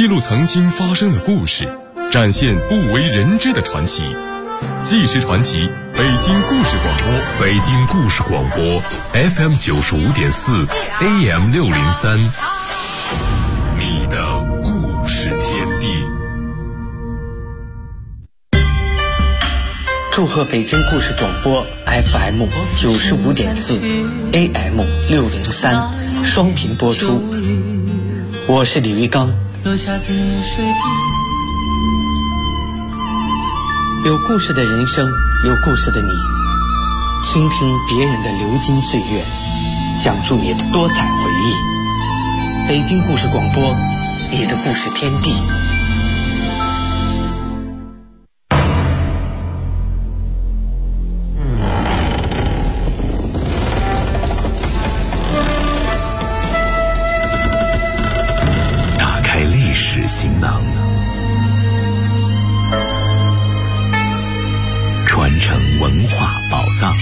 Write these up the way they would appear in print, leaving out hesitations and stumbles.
记录曾经发生的故事，展现不为人知的传奇。纪实传奇，北京故事广播， 北京故事广播 FM 95.4 AM 603，你的故事天地。 祝贺北京故事广播 FM 95.4 AM 603双频播出。我是李玉刚。有故事的人生，有故事的你，倾听别人的流金岁月，讲述你的多彩回忆。北京故事广播，你的故事天地。 打开历史行囊，传承文化宝藏。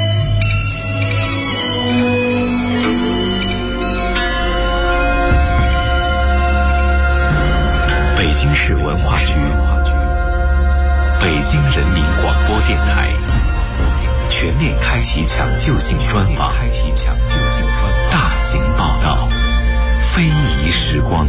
北京市文化局、北京人民广播电台全面开启抢救性专访，大型报道，非遗时光。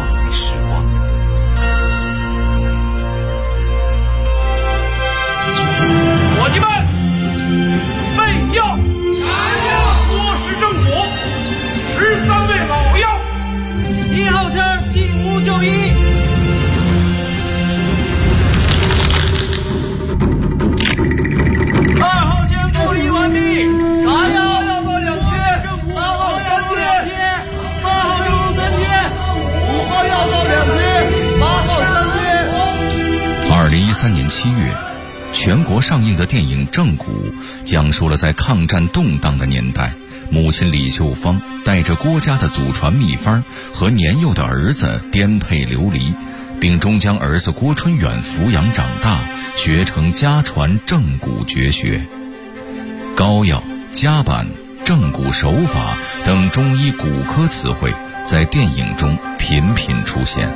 伙计们，备药！多时正午，13位老妖 1号车进屋就医。2号线过滤完毕。 啥药？要做2天 8号要做2天，8号要做3天 ，5号要做2天，8号3天。 2013年7月。全国上映的电影《正骨》讲述了在抗战动荡的年代，母亲李秀芳带着郭家的祖传秘方和年幼的儿子颠沛流离，并终将儿子郭春远抚养长大，学成家传正骨绝学。膏药、夹板、正骨手法等中医骨科词汇在电影中频频出现。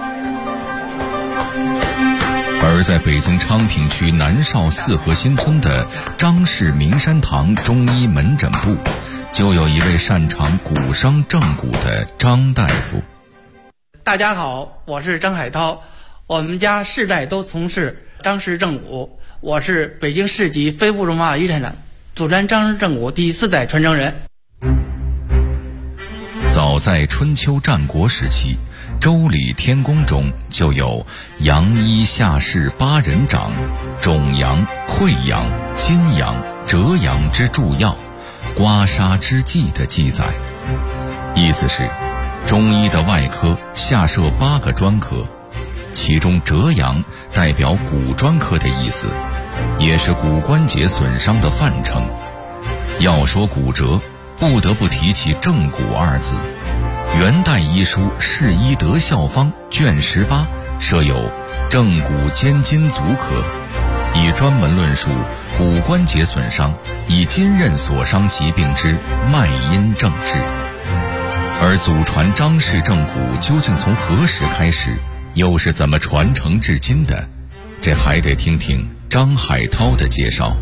而在北京昌平区南邵四河新村的张氏名山堂中医门诊部，就有一位擅长骨伤正骨的张大夫。 大家好，我是张海涛，我们家世代都从事张氏正骨，我是北京市级非物质文化遗产祖传张氏正骨第4代传承人。 早在春秋战国时期，周礼天宫中就有阳医下士8人掌、肿阳、溃疡、筋阳、折阳之助药、刮痧之剂的记载。意思是中医的外科下设8个专科，其中折阳代表骨专科的意思，也是骨关节损伤的范称。要说骨折，不得不提起正骨2字。元代医书《释医德效方》卷18设有正骨肩筋足科，以专门论述骨关节损伤以筋韧所伤疾病之脉因症治。而祖传张氏正骨究竟从何时开始，又是怎么传承至今的，这还得听听张海涛的介绍。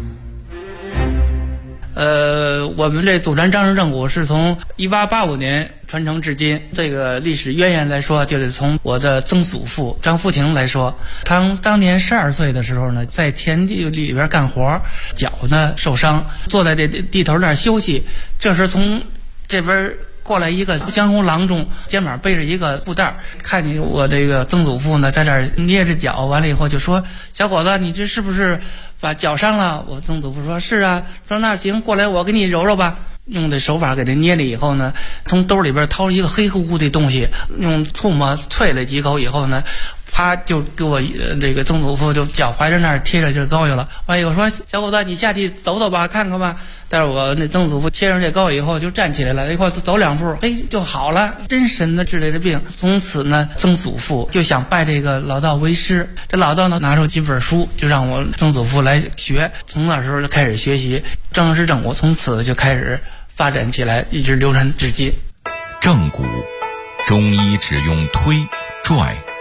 我们这祖传张氏正骨是从1885年传承至今。这个历史渊源来说，就是从我的曾祖父张福亭来说，他当年12岁的时候呢，在田地里边干活，脚呢受伤，坐在这地头那儿休息。这时从这边过来一个江湖郎中，肩膀背着一个布袋，看见我这个曾祖父呢在这儿捏着脚，完了以后就说：“小伙子，你这是不是把脚伤了？”我曾祖父说：“是啊。”说：“那行，过来我给你揉揉吧。”用这手法给他捏了以后呢，从兜里边掏出一个黑乎乎的东西，用唾沫啐了几口以后呢，啪就给我这个曾祖父就脚踝着那儿贴着这膏药了。完以后说：“小伙子，你下地走走吧，看看吧。”但是我那曾祖父贴上这膏以后就站起来了，一块走2步，就好了，真神的治这个病。从此呢，曾祖父就想拜这个老道为师。这老道呢拿出几本书，就让我曾祖父来学。从那时候就开始学习张氏正骨，从此就开始发展起来，一直流传至今。 正骨，中医只用推、拽、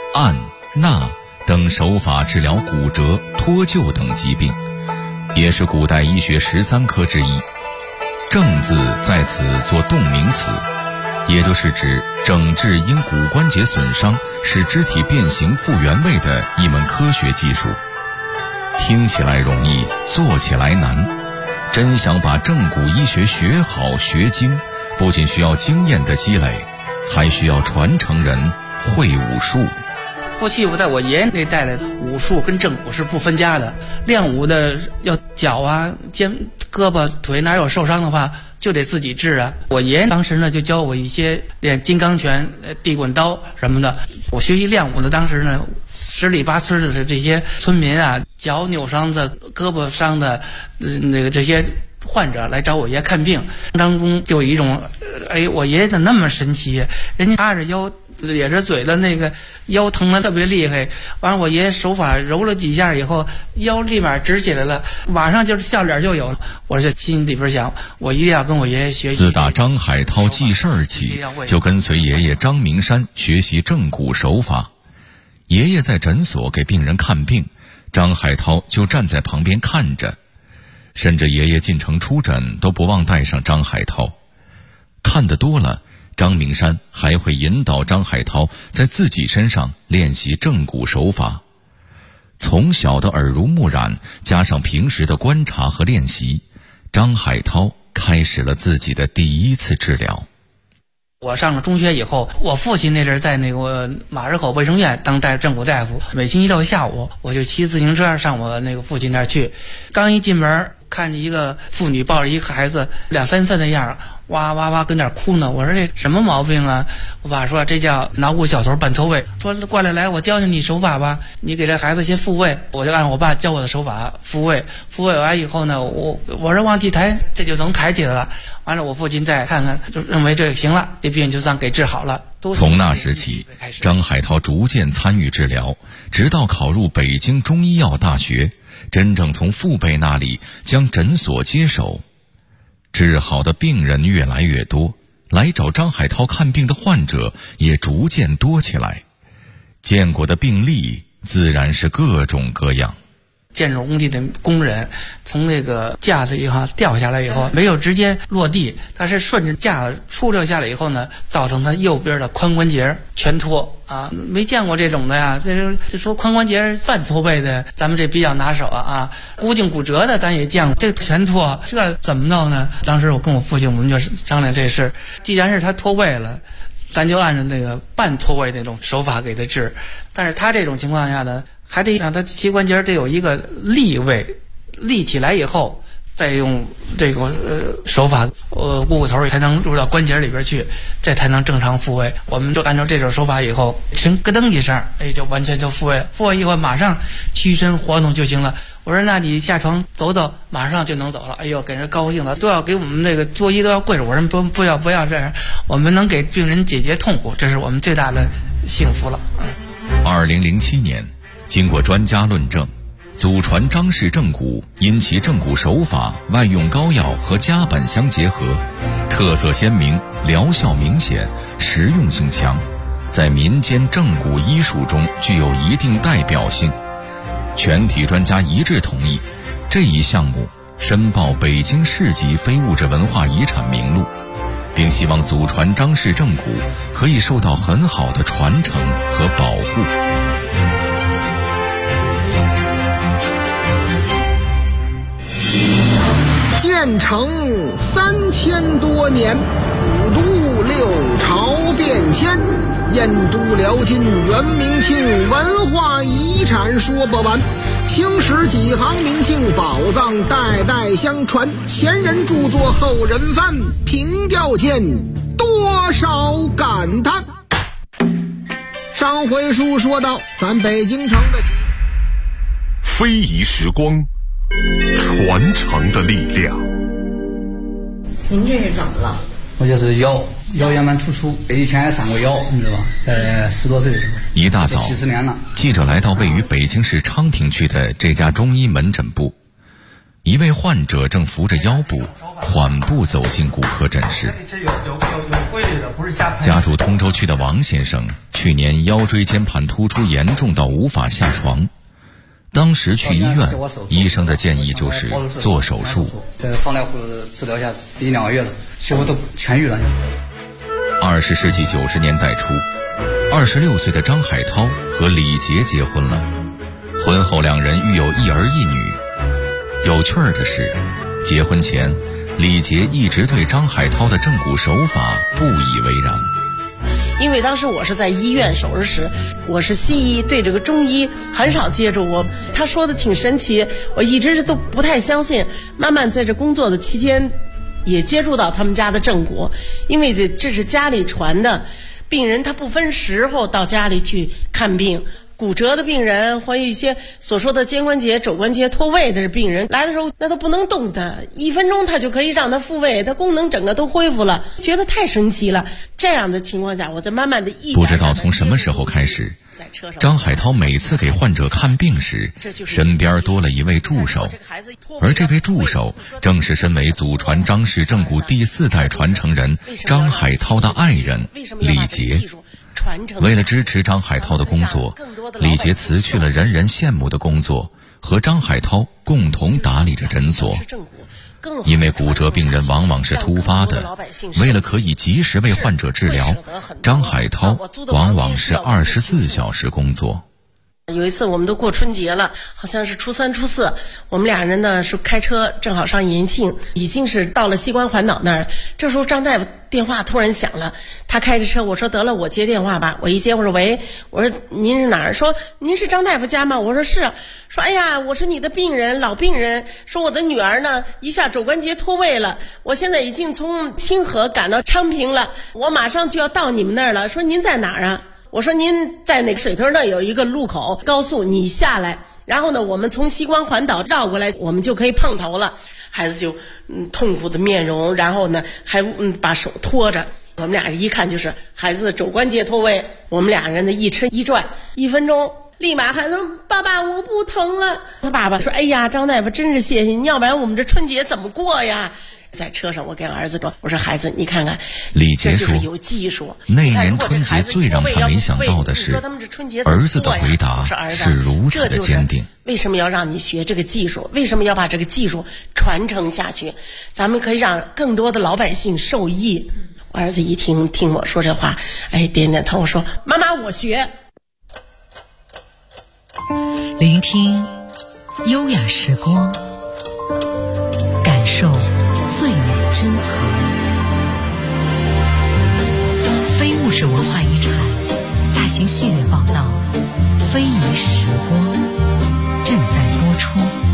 按、纳等手法治疗骨折、脱臼等疾病，也是古代医学13科之一。正字在此做动名词，也就是指整治因骨关节损伤使肢体变形复原位的一门科学技术。听起来容易，做起来难。真想把正骨医学学好学精，不仅需要经验的积累，还需要传承人会武术。 过去我在我爷爷那代的武术跟正骨是不分家的，练武的要脚啊、肩、胳膊、腿哪有受伤的话，就得自己治啊。我爷爷当时呢就教我一些练金刚拳、地滚刀什么的。我学习练武的当时呢，10里8村的这些村民啊，脚扭伤的、胳膊伤的，这些患者来找我爷爷看病，当中就有一种，我爷爷怎么那么神奇？人家插着腰。咧着嘴的那个腰疼得特别厉害，完了我爷爷手法揉了几下以后，腰立马直起来了，马上就是笑脸就有了。我这心里边想，我一定要跟我爷爷学习。 自打张海涛记事儿起，就跟随爷爷张明山学习正骨手法。爷爷在诊所给病人看病，张海涛就站在旁边看着，甚至爷爷进城出诊都不忘带上张海涛。看得多了，张明山还会引导张海涛在自己身上练习正骨手法。从小的耳濡目染，加上平时的观察和练习，张海涛开始了自己的第一次治疗。 我上了中学以后，我父亲那阵在那个马日口卫生院当正骨大夫，每星期六下午我就骑自行车上我那个父亲那儿去。刚一进门，看着一个妇女抱着一个孩子，2、3岁那样，哇哇哇跟那儿哭呢。我说这什么毛病啊？我爸说这叫脑骨小头半脱位，说过来我教教你手法吧，你给这孩子先复位。我就按我爸教我的手法复位，复位完以后呢，我说往起抬，这就能抬起来了。完了我父亲再看看，就认为这行了，这病就算给治好了。 从那时起，张海涛逐渐参与治疗，直到考入北京中医药大学，真正从父辈那里将诊所接手。治好的病人越来越多，来找张海涛看病的患者也逐渐多起来，见过的病例自然是各种各样。 建筑工地的工人从那个架子上掉下来以后，没有直接落地，他是顺着架子出溜下来以后呢，造成他右边的髋关节全脱啊！没见过这种的呀。这说髋关节算脱位的，咱们这比较拿手啊。骨颈骨折的咱也见过，这全脱，这怎么弄呢？当时我跟我父亲我们就商量这事，既然是他脱位了，咱就按照那个半脱位那种手法给他治。但是他这种情况下呢，还得让他膝关节得有一个立位，立起来以后，再用这个手法，骨头才能入到关节里边去，这才能正常复位。我们就按照这种手法以后，听咯噔一声，就完全就复位了。复位以后马上屈身活动就行了。我说那你下床走走，马上就能走了。哎呦，给人高兴了，都要给我们那个作揖都要跪着。我说不要这样，我们能给病人解决痛苦，这是我们最大的幸福了。 2007年，经过专家论证，祖传张氏正骨因其正骨手法外用膏药和夹板相结合，特色鲜明，疗效明显，实用性强，在民间正骨医术中具有一定代表性。全体专家一致同意，这一项目申报北京市级非物质文化遗产名录，并希望祖传张氏正骨可以受到很好的传承和保护。 建成3000多年，五都六朝变迁，燕都辽金元明清文化遗产说不完，青史几行名姓宝藏代代相传，前人著作后人翻，凭吊间多少感叹。上回书说到咱北京城的非遗时光，传承的力量。 您这是怎么了？ 我就是腰圆满突出，以前也伤过腰，你知道吧？在10多岁的时候。 一大早 ，70年了。 记者来到位于北京市昌平区的这家中医门诊部，一位患者正扶着腰部缓步走进骨科诊室。 这有规律家住通州区的王先生，去年腰椎间盘突出严重到无法下床。当时去医院，医生的建议就是做手术。 在张大夫治疗下，1、2个月了，几乎都痊愈了。 20世纪90年代初，26岁的张海涛和李杰结婚了。婚后2人育有1儿1女。有趣儿的是，结婚前，李杰一直对张海涛的正骨手法不以为然。 因为当时我是在医院手术室，我是西医，对这个中医很少接触。他说的挺神奇，我一直都不太相信。慢慢在这工作的期间，也接触到他们家的正骨，因为这是家里传的。病人他不分时候到家里去看病，骨折的病人或一些所说的肩关节、肘关节脱位的病人来的时候，那都不能动的，1分钟他就可以让他复位，他功能整个都恢复了，觉得太神奇了。这样的情况下，我在慢慢的不知道从什么时候开始，张海涛每次给患者看病时，身边多了一位助手，而这位助手正是身为祖传张氏正骨第4代传承人张海涛的爱人李杰。为了支持张海涛的工作，李杰辞去了人人羡慕的工作，和张海涛共同打理着诊所。因为骨折病人往往是突发的，为了可以及时为患者治疗，张海涛往往是24小时工作。 有一次我们都过春节了，好像是初3、初4，我们2人呢是开车正好上延庆，已经是到了西关环岛那儿。这时候张大夫电话突然响了，他开着车，我说得了，我接电话吧。我一接，我说喂，我说您是哪儿？说您是张大夫家吗？我说是。说哎呀，我是你的病人，老病人。说我的女儿呢一下肘关节脱位了，我现在已经从清河赶到昌平了，我马上就要到你们那儿了。说您在哪儿啊？我说您在那个水屯那有一个路口高速，你下来，然后呢我们从西关环岛绕过来，我们就可以碰头了。孩子就痛苦的面容，然后呢还把手托着，我们俩一看就是孩子的肘关节脱位。我们2人的一吃一转，1分钟立马孩子说爸爸我不疼了。他爸爸说哎呀张大夫真是谢谢你，要不然我们这春节怎么过呀。在车上我跟儿子说，我说孩子你看看， 李杰说有技术。 那年春节最让他没想到的是，儿子的回答是如此的坚定。 为什么要让你学这个技术？为什么要把这个技术传承下去？咱们可以让更多的老百姓受益。我儿子一听我说这话，哎，点点头说妈妈我学。 聆听优雅时光，感受最美珍藏。非物质文化遗产大型系列报道《非遗时光》正在播出。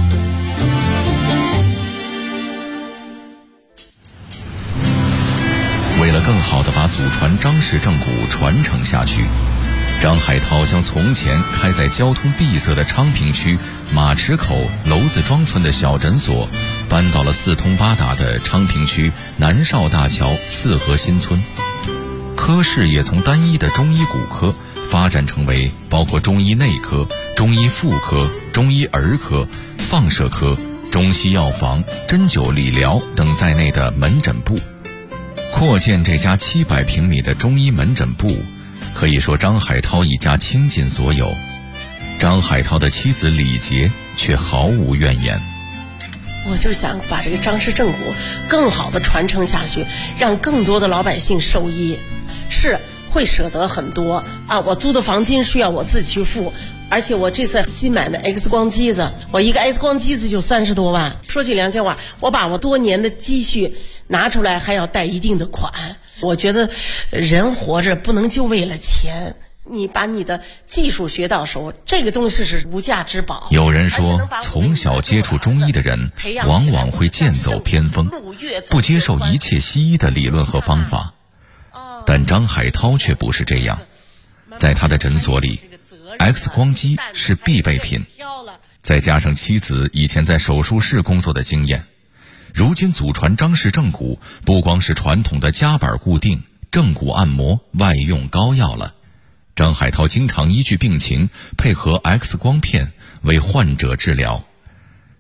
为了更好地把祖传张氏正骨传承下去，张海涛将从前开在交通闭塞的昌平区马池口娄子庄村的小诊所，搬到了4通8达的昌平区南邵大桥4河新村。科室也从单一的中医骨科发展成为包括中医内科、中医妇科、中医儿科、放射科、中西药房、针灸理疗等在内的门诊部。扩建这家700平米的中医门诊部，可以说张海涛一家倾尽所有。张海涛的妻子李杰却毫无怨言。 我就想把这个张氏正骨更好的传承下去，让更多的老百姓受益。是会舍得很多啊，我租的房金需要我自己去付，而且我这次新买的 X 光机子，我一个 X 光机子就30多万。说句良心话，我把我多年的积蓄拿出来，还要贷一定的款。我觉得人活着不能就为了钱，你把你的技术学到手，这个东西是无价之宝。 有人说，从小接触中医的人往往会剑走偏锋，不接受一切西医的理论和方法。但张海涛却不是这样，在他的诊所里 X 光机是必备品，再加上妻子以前在手术室工作的经验，如今祖传张氏正骨不光是传统的夹板固定、正骨按摩、外用膏药了。张海涛经常依据病情配合 X 光片为患者治疗。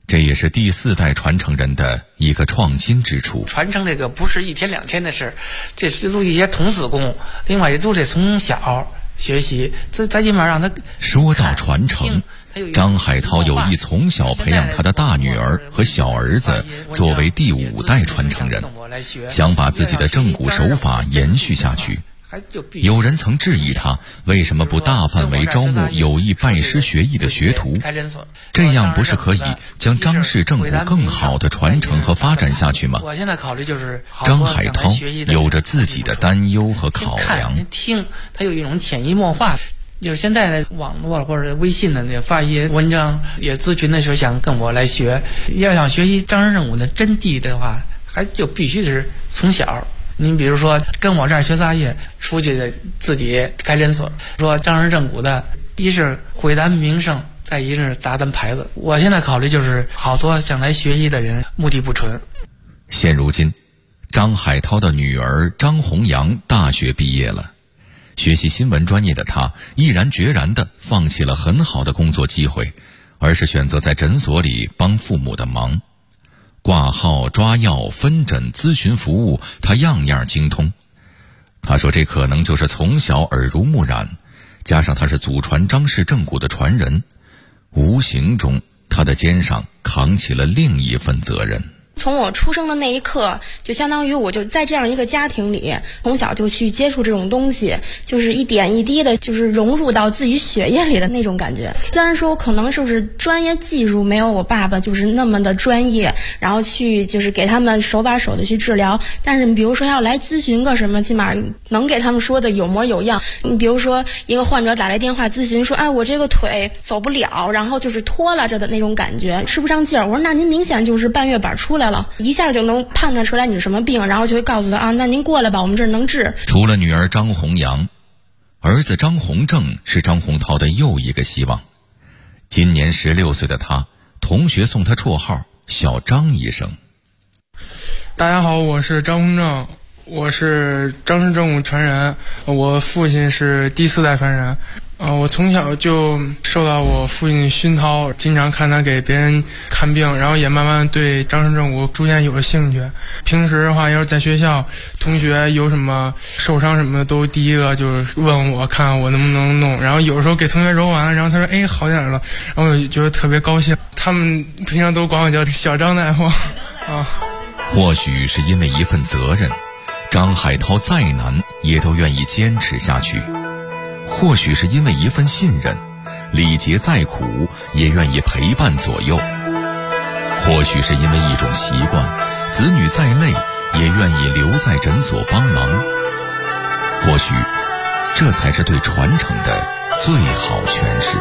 这也是第4代传承人的一个创新之处。 传承这个不是1天2天的事，这是都一些童子功，另外也都得从小学习，这最起码让他。 说到传承，张海涛有意从小培养他的大女儿和小儿子作为第5代传承人，想把自己的正骨手法延续下去。有人曾质疑他为什么不大范围招募有意拜师学艺的学徒，这样不是可以将张氏正骨更好的传承和发展下去吗？ 我现在考虑就是张海涛有着自己的担忧和考量。 听他有一种潜移默化，就是现在的网络或者微信的那发一些文章，也咨询的时候想跟我来学。要想学习张氏正骨的真谛的话，还就必须是从小。您比如说跟我这儿学杂业，出去自己开诊所，说张氏正骨的，一是毁咱名声，再一是砸咱牌子。我现在考虑就是好多想来学习的人目的不纯。 现如今，张海涛的女儿张红阳大学毕业了，学习新闻专业的她毅然决然地放弃了很好的工作机会，而是选择在诊所里帮父母的忙。挂号、抓药、分诊、咨询服务，他样样精通。他说这可能就是从小耳濡目染，加上他是祖传张氏正骨的传人，无形中他的肩上扛起了另一份责任。 从我出生的那一刻，就相当于我就在这样一个家庭里，从小就去接触这种东西，就是一点一滴的，就是融入到自己血液里的那种感觉。虽然说我可能就是专业技术没有我爸爸就是那么的专业，然后去就是给他们手把手的去治疗，但是你比如说要来咨询个什么，起码能给他们说的有模有样。你比如说一个患者打来电话咨询说，哎，我这个腿走不了，然后就是拖拉着的那种感觉，吃不上劲儿。我说那您明显就是半月板出来了，一下就能判断出来你是什么病，然后就会告诉他啊，那您过来吧，我们这儿能治。 除了女儿张红阳，儿子张红正是张洪涛的又一个希望。今年16岁的他，同学送他绰号小张医生。 大家好，我是张洪正，我是张氏正骨传人，我父亲是第4代传人。我从小就受到我父亲熏陶，经常看他给别人看病，然后也慢慢对张氏正骨逐渐有了兴趣。平时的话，要是在学校，同学有什么受伤什么的，都第一个就问我看我能不能弄。然后有时候给同学揉完了，然后他说哎好点了，然后我就觉得特别高兴。他们平常都管我叫小张大夫啊。 或许是因为一份责任，张海涛再难也都愿意坚持下去。或许是因为一份信任，李杰再苦也愿意陪伴左右。或许是因为一种习惯，子女再累也愿意留在诊所帮忙。或许这才是对传承的最好诠释。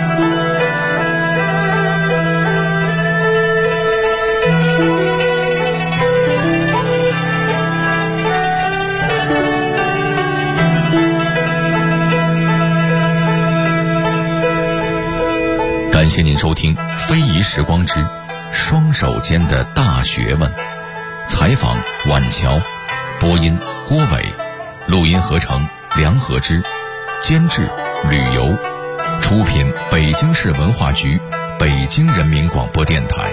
感谢您收听《非遗时光之双手间的大学问》，采访晚桥，播音郭伟，录音合成梁和之，监制旅游，出品北京市文化局、北京人民广播电台。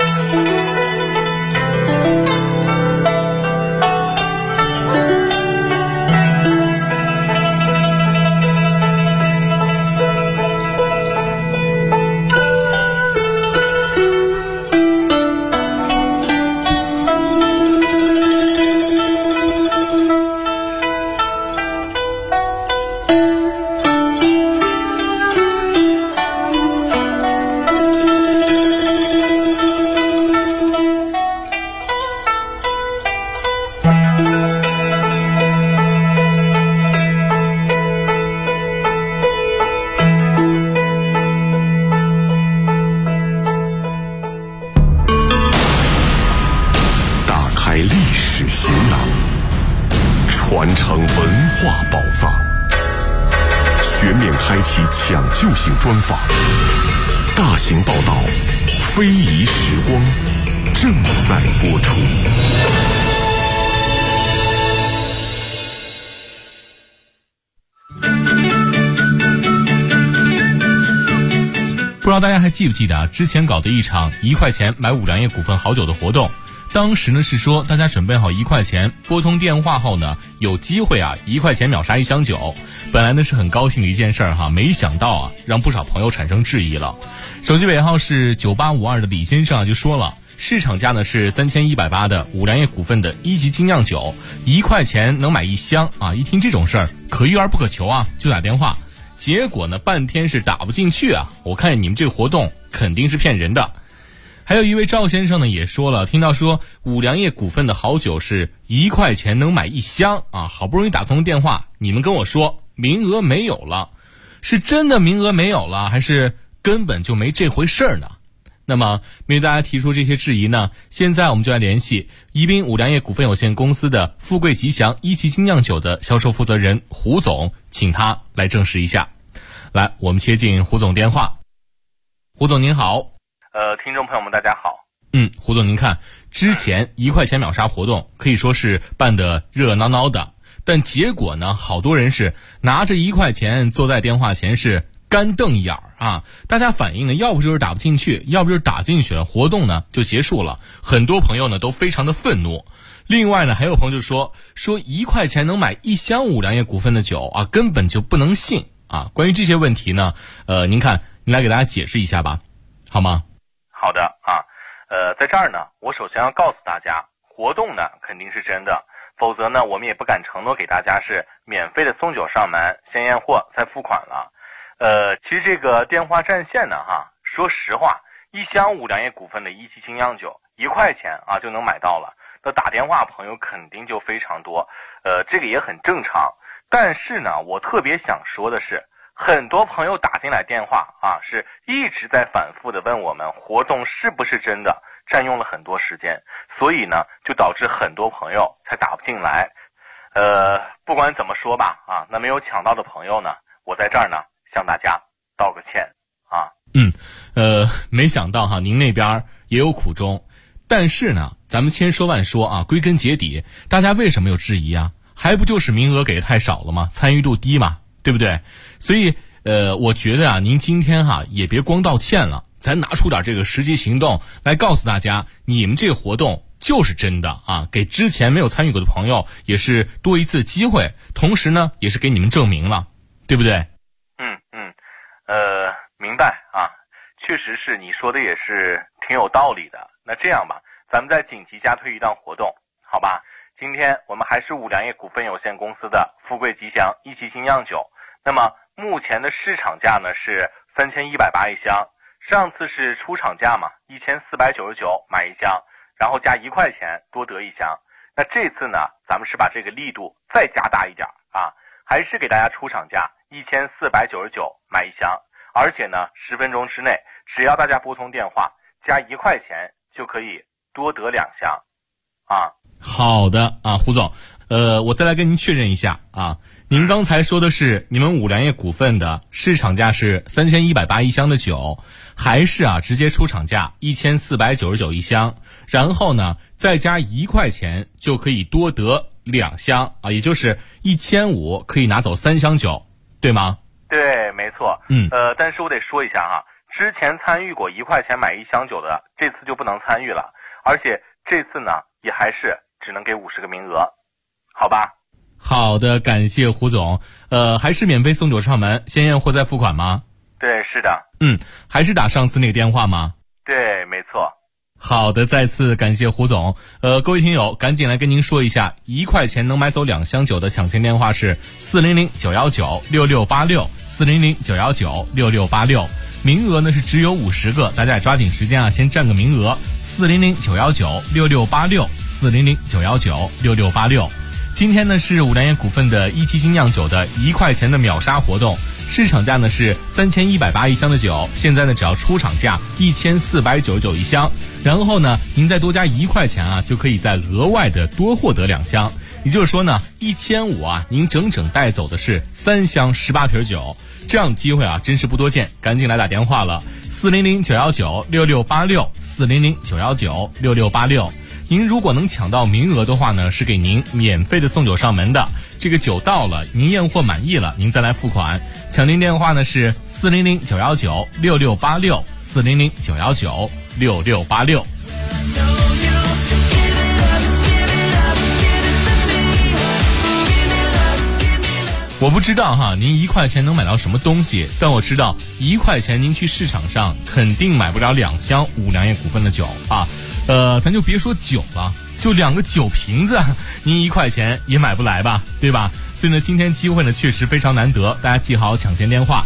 抢救性专访，大型报道，非遗时光正在播出。 不知道大家还记不记得之前搞的一场1块钱买五粮液股份好酒的活动，当时呢是说大家准备好1块钱，拨通电话后呢有机会1块钱秒杀1箱酒。本来呢是很高兴的一件事儿没想到让不少朋友产生质疑了。手机尾号是9852的李先生就说了，市场价呢是3180的五粮液股份的1级精酿酒，1块钱能买1箱一听这种事儿可遇而不可求就打电话，结果呢半天是打不进去我看你们这个活动肯定是骗人的。还有一位赵先生呢也说了，听到说五粮液股份的好酒是1块钱能买1箱好不容易打通电话，你们跟我说名额没有了，是真的名额没有了，还是根本就没这回事儿呢？那么面对大家提出这些质疑呢，现在我们就来联系宜宾五粮液股份有限公司的富贵吉祥1级精酿酒的销售负责人胡总，请他来证实一下。来，我们接进胡总电话。胡总您好。 听众朋友们大家好。 胡总您看，之前1块钱秒杀活动可以说是办得热热闹闹的，但结果呢，好多人是拿着1块钱坐在电话前是干瞪眼大家反映呢，要不就是打不进去，要不就是打进去了，活动呢就结束了。很多朋友呢都非常的愤怒。另外呢，还有朋友就说1块钱能买1箱五粮液股份的酒根本就不能信关于这些问题呢，您来给大家解释一下吧，好吗？ 好的在这儿呢，我首先要告诉大家，活动呢肯定是真的，否则呢我们也不敢承诺给大家是免费的送酒上门，先验货再付款了。其实这个电话占线呢说实话，1箱五粮液股份的1级精酿酒1块钱就能买到了，那打电话朋友肯定就非常多，这个也很正常。但是呢，我特别想说的是，很多朋友打进来电话是一直在反复的问我们活动是不是真的，占用了很多时间，所以呢就导致很多朋友才打不进来。不管怎么说吧那没有抢到的朋友呢，我在这儿呢向大家道个歉没想到您那边也有苦衷，但是呢咱们千说万说归根结底大家为什么有质疑还不就是名额给的太少了吗？参与度低嘛，对不对？所以我觉得您今天也别光道歉了，咱拿出点这个实际行动来告诉大家，你们这个活动就是真的给之前没有参与过的朋友也是多一次机会，同时呢也是给你们证明了，对不对？ 明白确实是你说的也是挺有道理的。那这样吧，咱们再紧急加推一档活动，好吧？今天我们还是五粮液股份有限公司的富贵吉祥1级精酿酒，那么目前的市场价呢是3180一箱，上次是出厂价嘛，1499买1箱，然后加1块钱多得1箱。那这次呢，咱们是把这个力度再加大一点还是给大家出厂价1499买1箱，而且呢10分钟之内，只要大家拨通电话加1块钱就可以多得2箱好的胡总，我再来跟您确认一下您刚才说的是你们五粮液股份的市场价是3180一箱的酒，还是直接出厂价1499一箱，然后呢再加1块钱就可以多得2箱也就是1500可以拿走3箱酒，对吗？ 对，没错。但是我得说一下之前参与过1块钱买1箱酒的，这次就不能参与了，而且这次呢也还是只能给50个名额，好吧？ 好的，感谢胡总。还是免费送酒上门，先验货再付款吗？ 对，是的。 还是打上次那个电话吗？ 对，没错。 好的，再次感谢胡总。各位听友，赶紧来跟您说一下，1块钱能买走2箱酒的抢先电话是400-919-6686，400-919-6686。名额呢是只有50个，大家也抓紧时间先占个名额。400-919-6686，400-919-6686。今天呢是五粮液股份的1级精酿酒的1块钱的秒杀活动，市场价呢是3180一箱的酒，现在呢只要出厂价1499一箱，然后呢您再多加1块钱就可以再额外的多获得2箱，也就是说呢1500您整整带走的是3箱18瓶酒，这样的机会真是不多见，赶紧来打电话了，400-919-6686，400-919-6686。 您如果能抢到名额的话呢，是给您免费的送酒上门的。这个酒到了，您验货满意了，您再来付款。抢订电话呢是400-919-6686，400-919-6686。我不知道哈，您1块钱能买到什么东西，但我知道1块钱您去市场上肯定买不了2箱五粮液股份的酒啊。咱就别说酒了，就2个酒瓶子，您1块钱也买不来吧，对吧？所以呢，今天机会呢确实非常难得，大家记好抢先电话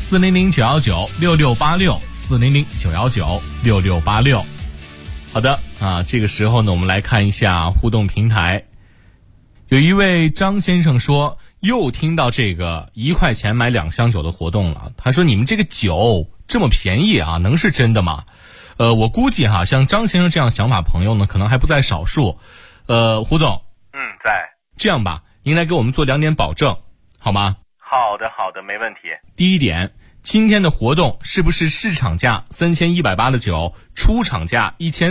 ：400-919-6686，400-919-6686。好的啊，这个时候呢，我们来看一下互动平台。有一位张先生说，又听到这个1块钱买2箱酒的活动了。他说，你们这个酒这么便宜啊，能是真的吗？我估计哈，像张先生这样想法朋友呢，可能还不在少数。胡总， 在。 这样吧，您来给我们做2点保证，好吗？ 好的，没问题。 第一点，今天的活动是不是市场价3180的酒，出厂价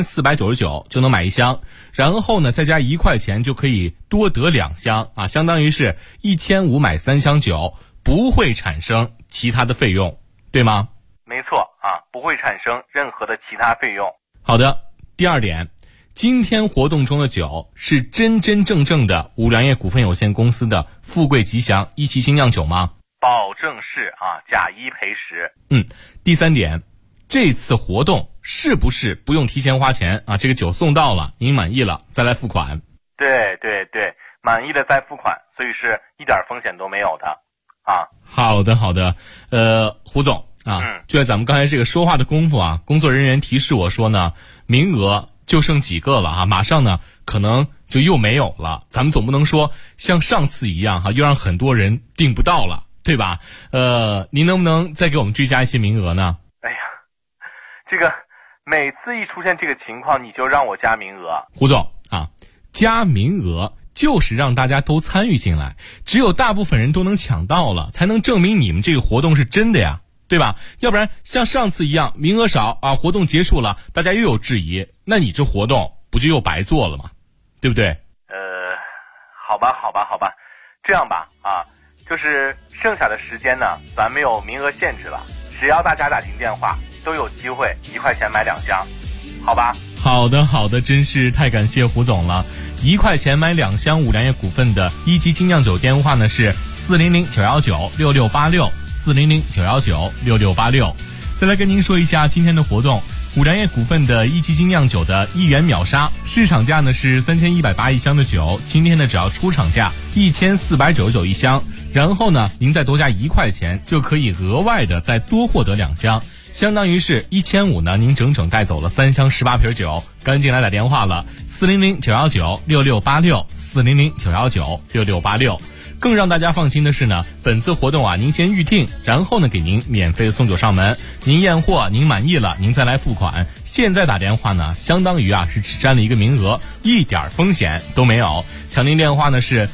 1499就能买1箱，然后呢再加1块钱就可以多得2箱啊，相当于是1500买3箱酒，不会产生其他的费用，对吗？ 没错啊，不会产生任何的其他费用。 好的，第二点，今天活动中的酒是真真正正的五粮液股份有限公司的富贵吉祥一期精酿酒吗？ 保证是啊，假一赔10。 第三点，这次活动是不是不用提前花钱啊？这个酒送到了，您满意了再来付款。 对，满意了再付款，所以是一点风险都没有的啊。 好的，胡总啊，就在咱们刚才这个说话的功夫啊，工作人员提示我说呢，名额就剩几个了啊，马上呢可能就又没有了。咱们总不能说像上次一样哈，又让很多人订不到了，对吧？您能不能再给我们追加一些名额呢？ 哎呀，这个每次一出现这个情况，你就让我加名额。 胡总啊，加名额就是让大家都参与进来，只有大部分人都能抢到了，才能证明你们这个活动是真的呀，对吧？要不然像上次一样名额少啊，活动结束了大家又有质疑，那你这活动不就又白做了吗？对不对？ 好吧，这样吧啊，就是剩下的时间呢，咱没有名额限制了，只要大家打进电话都有机会1块钱买2箱，好吧？ 好的，真是太感谢胡总了。1块钱买2箱五粮液股份的一级精酿酒电话呢是400-919-6686，400-919-6686。再来跟您说一下今天的活动，五粮液股份的一级精酿酒的1元秒杀，市场价呢是31801箱的酒，今天呢只要出厂价14991箱，然后呢您再多加1块钱就可以额外的再多获得2箱，相当于是1500呢，您整整带走了3箱18瓶酒。赶紧来打电话了，400-919-6686，400-919-6686。更让大家放心的是呢，本次活动啊，您先预定，然后呢给您免费的送酒上门，您验货您满意了，您再来付款。现在打电话呢，相当于啊是只占了一个名额，一点风险都没有。抢订电话呢是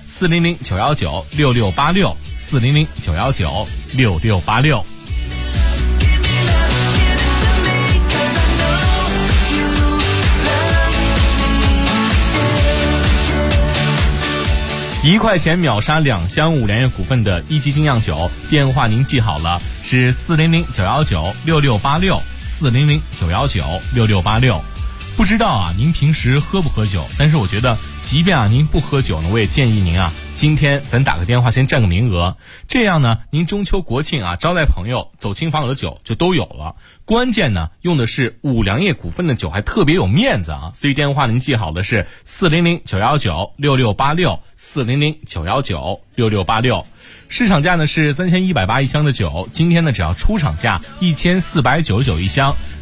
400-919-6686，400-919-6686。1块钱秒杀2箱五粮液股份的一级精酿酒，电话您记好了，是400-919-6686，400-919-6686。不知道啊，您平时喝不喝酒？但是我觉得，即便啊您不喝酒呢，我也建议您啊，今天咱打个电话先占个名额，这样呢，您中秋国庆啊招待朋友、走亲访友的酒就都有了。关键呢，用的是五粮液股份的酒，还特别有面子啊！所以电话您记好的是400-919-6686，400-919-6686。市场价呢是3180一箱的酒，今天呢只要出厂价1499一箱。